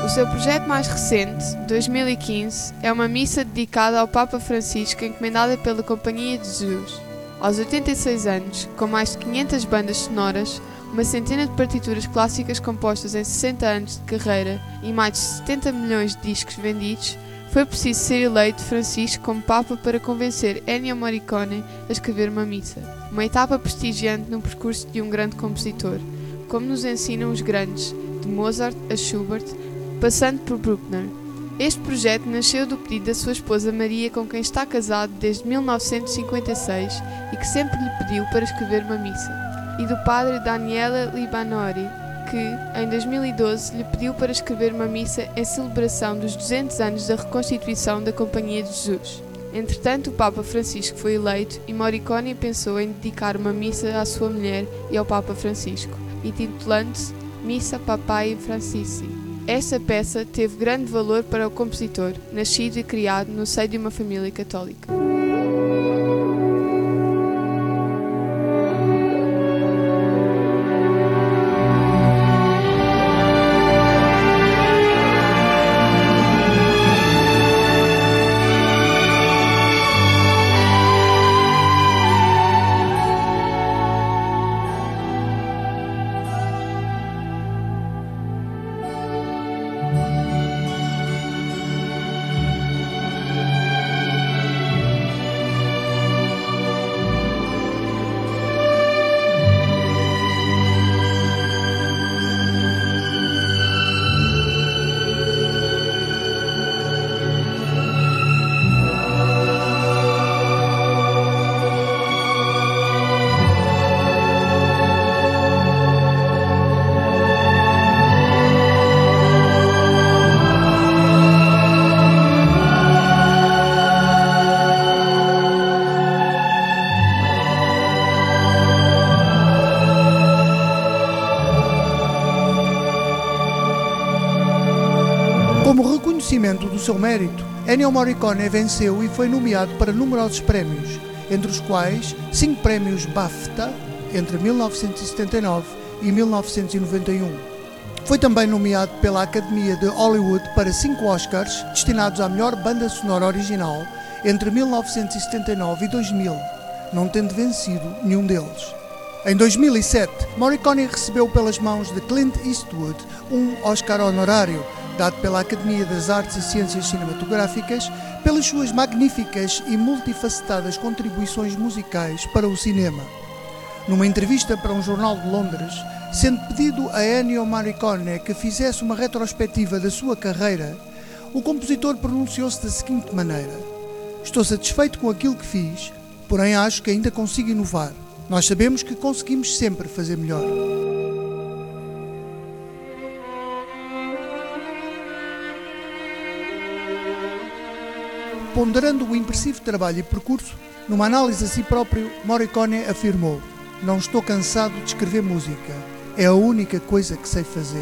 Speaker 2: O seu projeto mais recente, 2015, é uma missa dedicada ao Papa Francisco encomendada pela Companhia de Jesus. Aos 86 anos, com mais de 500 bandas sonoras, uma centena de partituras clássicas compostas em 60 anos de carreira e mais de 70 milhões de discos vendidos, foi preciso ser eleito Francisco como Papa para convencer Ennio Morricone a escrever uma missa. Uma etapa prestigiante no percurso de um grande compositor, como nos ensinam os grandes, de Mozart a Schubert, passando por Bruckner. Este projeto nasceu do pedido da sua esposa Maria, com quem está casado desde 1956 e que sempre lhe pediu para escrever uma missa, e do padre Daniele Libanori, que, em 2012, lhe pediu para escrever uma missa em celebração dos 200 anos da reconstituição da Companhia de Jesus. Entretanto, o Papa Francisco foi eleito e Morricone pensou em dedicar uma missa à sua mulher e ao Papa Francisco, intitulando-se Missa Papae Francisci. Esta peça teve grande valor para o compositor, nascido e criado no seio de uma família católica.
Speaker 1: Como reconhecimento do seu mérito, Ennio Morricone venceu e foi nomeado para numerosos prémios, entre os quais 5 prémios BAFTA entre 1979 e 1991. Foi também nomeado pela Academia de Hollywood para 5 Oscars destinados à melhor banda sonora original entre 1979 e 2000, não tendo vencido nenhum deles. Em 2007, Morricone recebeu pelas mãos de Clint Eastwood um Oscar honorário, dado pela Academia das Artes e Ciências Cinematográficas, pelas suas magníficas e multifacetadas contribuições musicais para o cinema. Numa entrevista para um jornal de Londres, sendo pedido a Ennio Morricone que fizesse uma retrospectiva da sua carreira, o compositor pronunciou-se da seguinte maneira: "Estou satisfeito com aquilo que fiz, porém acho que ainda consigo inovar. Nós sabemos que conseguimos sempre fazer melhor." Ponderando o impressivo trabalho e percurso, numa análise a si próprio, Morricone afirmou: "Não estou cansado de escrever música. É a única coisa que sei fazer."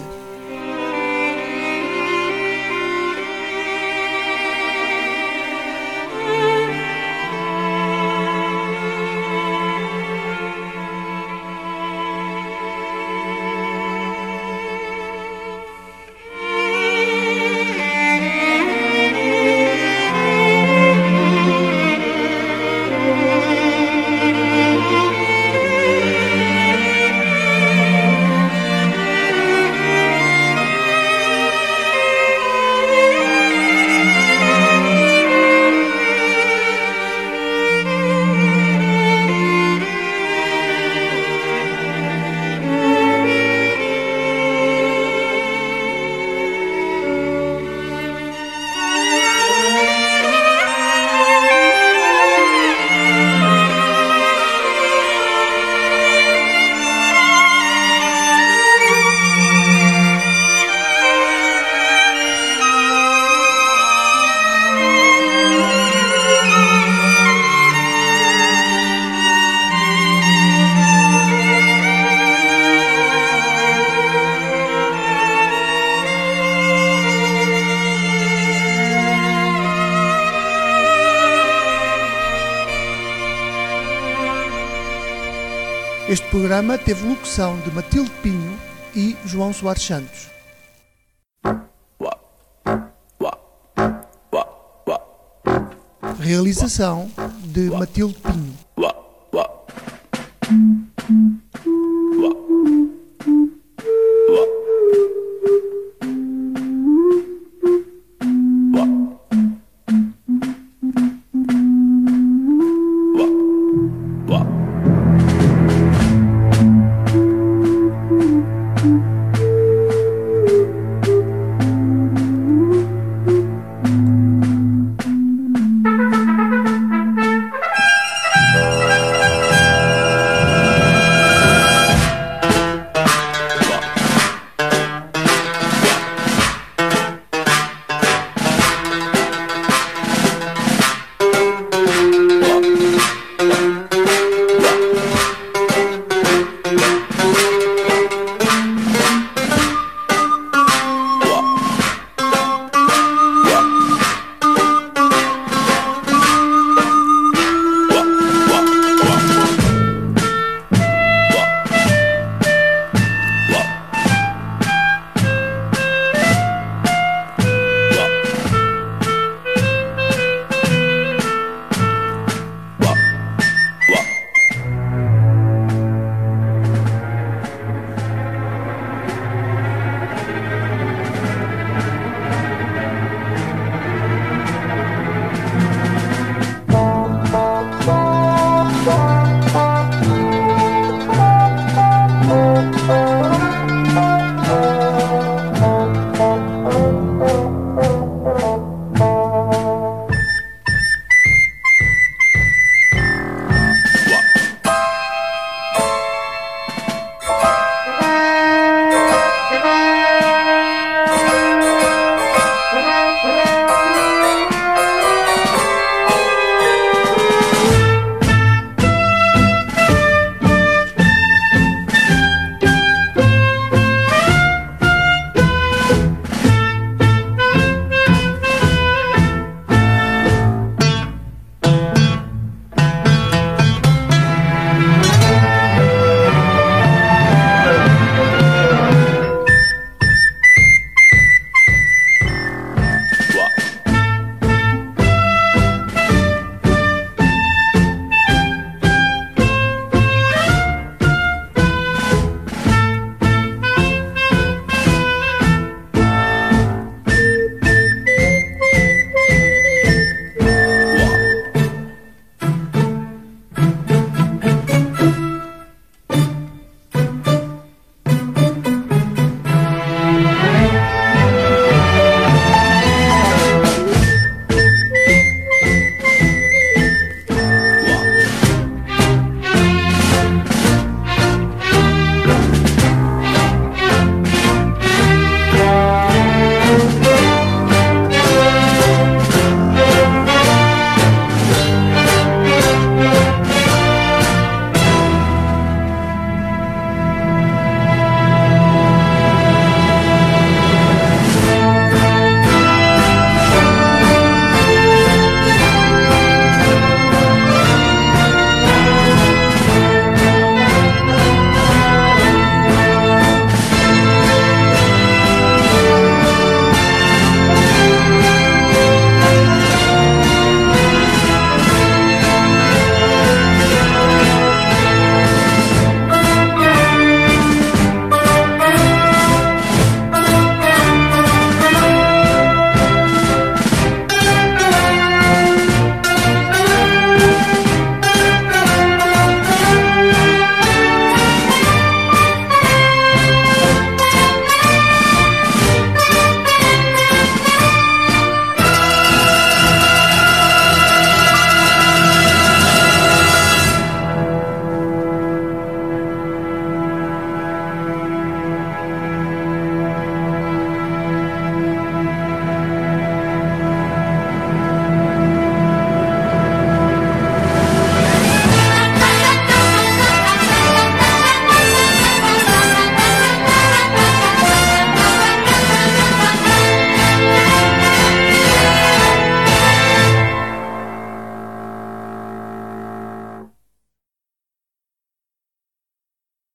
Speaker 1: Este programa teve locução de Matilde Pinho e João Soares Santos. Realização de Matilde Pinho.